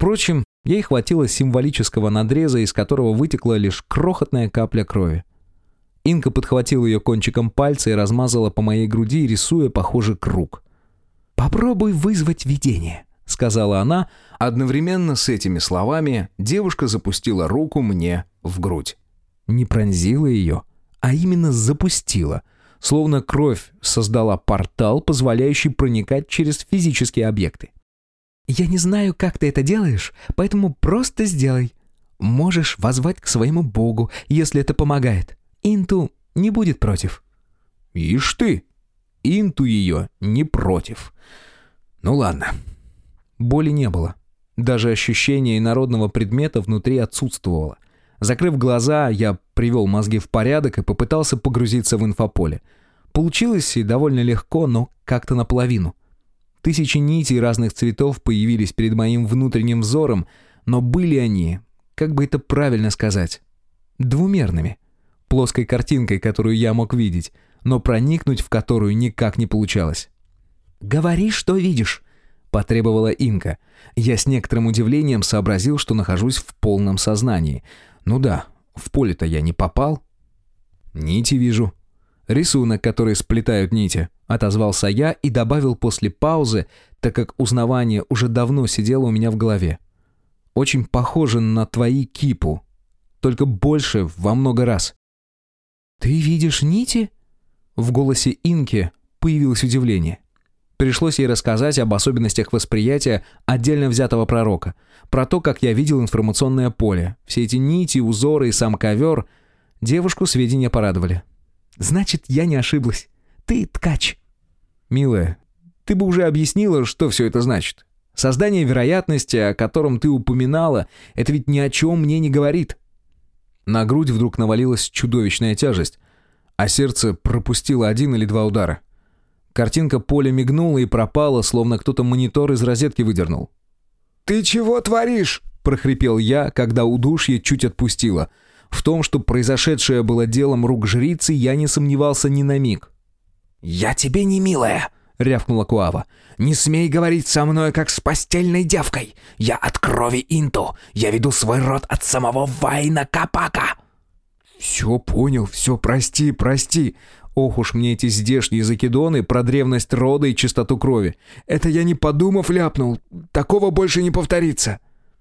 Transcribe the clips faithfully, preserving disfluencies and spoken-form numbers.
Впрочем, ей хватило символического надреза, из которого вытекла лишь крохотная капля крови. Инка подхватила ее кончиком пальца и размазала по моей груди, рисуя, похоже, круг. «Попробуй вызвать видение», — сказала она. Одновременно с этими словами девушка запустила руку мне в грудь. Не пронзила ее, а именно запустила, словно кровь создала портал, позволяющий проникать через физические объекты. «Я не знаю, как ты это делаешь, поэтому просто сделай. Можешь воззвать к своему богу, если это помогает. Инту не будет против». «Ишь ты! Инту ее не против. Ну ладно». Боли не было. Даже ощущение инородного предмета внутри отсутствовало. Закрыв глаза, я привел мозги в порядок и попытался погрузиться в инфополе. Получилось и довольно легко, но как-то наполовину. Тысячи нитей разных цветов появились перед моим внутренним взором, но были они, как бы это правильно сказать, двумерными. Плоской картинкой, которую я мог видеть, но проникнуть в которую никак не получалось. «Говори, что видишь», — потребовала Инка. Я с некоторым удивлением сообразил, что нахожусь в полном сознании. Ну да, в поле-то я не попал. «Нити вижу. Рисунок, который сплетают нити», — отозвался я и добавил после паузы, так как узнавание уже давно сидело у меня в голове. «Очень похоже на твои кипу, только больше во много раз». «Ты видишь нити?» В голосе Инки появилось удивление. Пришлось ей рассказать об особенностях восприятия отдельно взятого пророка, про то, как я видел информационное поле. Все эти нити, узоры и сам ковер. Девушку сведения порадовали. «Значит, я не ошиблась. Ты ткач». «Милая, ты бы уже объяснила, что все это значит. Создание вероятности, о котором ты упоминала, это ведь ни о чем мне не говорит». На грудь вдруг навалилась чудовищная тяжесть, а сердце пропустило один или два удара. Картинка поля мигнула и пропала, словно кто-то монитор из розетки выдернул. «Ты чего творишь?» – прохрипел я, когда удушье чуть отпустило. В том, что произошедшее было делом рук жрицы, я не сомневался ни на миг. «Я тебе не милая!» — рявкнула Куава. «Не смей говорить со мной, как с постельной девкой! Я от крови Инту! Я веду свой род от самого Вайна Капака!» «Все понял, все, прости, прости! Ох уж мне эти здешние закидоны про древность рода и чистоту крови! Это я не подумав ляпнул! Такого больше не повторится!»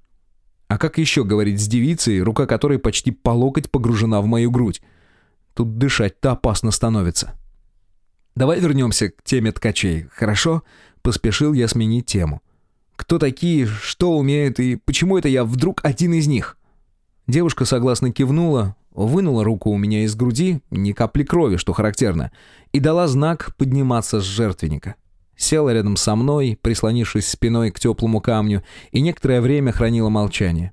А как еще говорить с девицей, рука которой почти по локоть погружена в мою грудь? Тут дышать-то опасно становится. «Давай вернемся к теме ткачей, хорошо?» Поспешил я сменить тему. «Кто такие, что умеют и почему это я вдруг один из них?» Девушка согласно кивнула, вынула руку у меня из груди, ни капли крови, что характерно, и дала знак подниматься с жертвенника. Села рядом со мной, прислонившись спиной к теплому камню, и некоторое время хранила молчание.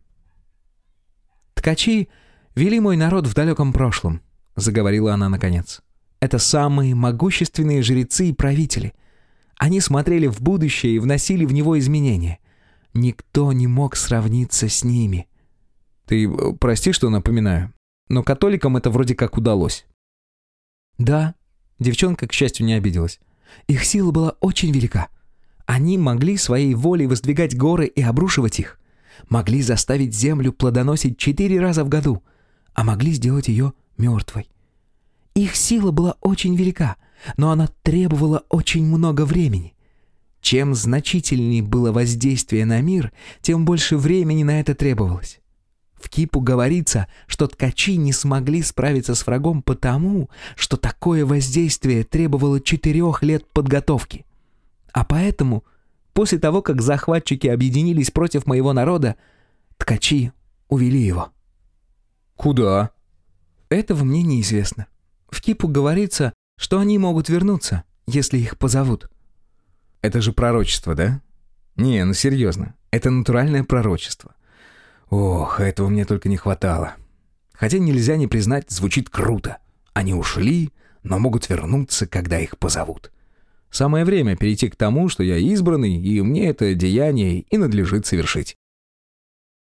«Ткачи вели мой народ в далеком прошлом», — заговорила она наконец. «Это самые могущественные жрецы и правители. Они смотрели в будущее и вносили в него изменения. Никто не мог сравниться с ними». «Ты прости, что напоминаю, но католикам это вроде как удалось». «Да», — девчонка, к счастью, не обиделась. «Их сила была очень велика. Они могли своей волей воздвигать горы и обрушивать их. Могли заставить землю плодоносить четыре раза в году, а могли сделать ее мертвой. Их сила была очень велика, но она требовала очень много времени. Чем значительнее было воздействие на мир, тем больше времени на это требовалось. В Кипу говорится, что ткачи не смогли справиться с врагом потому, что такое воздействие требовало четырех лет подготовки. А поэтому, после того, как захватчики объединились против моего народа, ткачи увели его». «Куда?» «Этого мне неизвестно. В Кипу говорится, что они могут вернуться, если их позовут». «Это же пророчество, да?» «Не, ну серьезно, это натуральное пророчество. Ох, этого мне только не хватало. Хотя нельзя не признать, звучит круто. Они ушли, но могут вернуться, когда их позовут. Самое время перейти к тому, что я избранный, и мне это деяние и надлежит совершить».